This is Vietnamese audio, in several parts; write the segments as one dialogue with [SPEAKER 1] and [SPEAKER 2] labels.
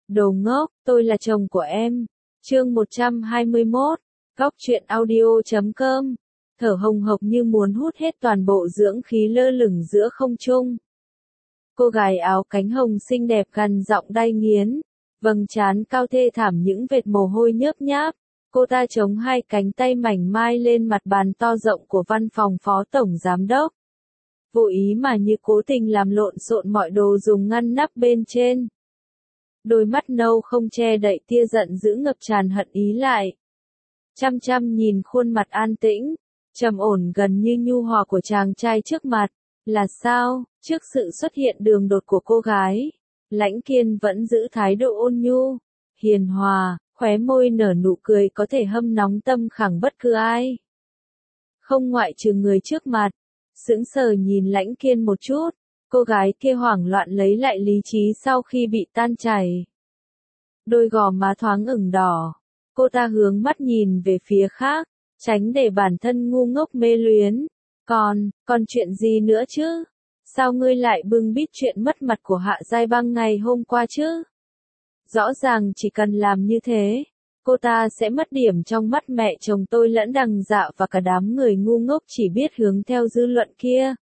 [SPEAKER 1] Đồ ngốc, tôi là chồng của em. Chương 121, Góc truyện audio.com. Thở hồng hộc như muốn hút hết toàn bộ dưỡng khí lơ lửng giữa không trung. Cô gái áo cánh hồng xinh đẹp gằn giọng đay nghiến, vầng trán cao thê thảm những vệt mồ hôi nhớp nháp. Cô ta chống hai cánh tay mảnh mai lên mặt bàn to rộng của văn phòng phó tổng giám đốc. Vô ý mà như cố tình làm lộn xộn mọi đồ dùng ngăn nắp bên trên. Đôi mắt nâu không che đậy tia giận dữ ngập tràn hận ý lại. Chăm chăm nhìn khuôn mặt an tĩnh, trầm ổn gần như nhu hòa của chàng trai trước mặt. Là sao, trước sự xuất hiện đường đột của cô gái, Lãnh Kiên vẫn giữ thái độ ôn nhu, hiền hòa, khóe môi nở nụ cười có thể hâm nóng tâm khẳng bất cứ ai. Không ngoại trừ người trước mặt, sững sờ nhìn Lãnh Kiên một chút, cô gái kia hoảng loạn lấy lại lý trí sau khi bị tan chảy. Đôi gò má thoáng ửng đỏ, cô ta hướng mắt nhìn về phía khác, tránh để bản thân ngu ngốc mê luyến. Còn chuyện gì nữa chứ? Sao ngươi lại bưng bít chuyện mất mặt của Hạ Giai Băng ngày hôm qua chứ? Rõ ràng chỉ cần làm như thế, cô ta sẽ mất điểm trong mắt mẹ chồng tôi lẫn Đằng Dạ và cả đám người ngu ngốc chỉ biết hướng theo dư luận kia.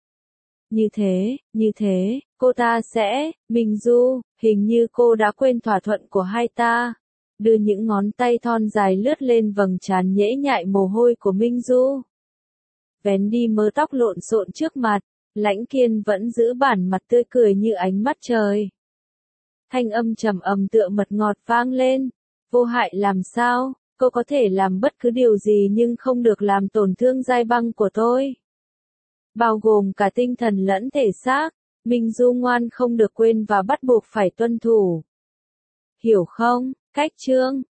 [SPEAKER 1] Như thế, cô ta sẽ, Minh Du, hình như cô đã quên thỏa thuận của hai ta. Đưa những ngón tay thon dài lướt lên vầng trán nhễ nhại mồ hôi của Minh Du. Vén đi mớ tóc lộn xộn trước mặt, Lãnh Kiên vẫn giữ bản mặt tươi cười như ánh mắt trời. Thanh âm trầm ầm tựa mật ngọt vang lên. Vô hại làm sao, cô có thể làm bất cứ điều gì nhưng không được làm tổn thương Giai Băng của tôi. Bao gồm cả tinh thần lẫn thể xác, Minh Du ngoan không được quên và bắt buộc phải tuân thủ. Hiểu không? Cách chương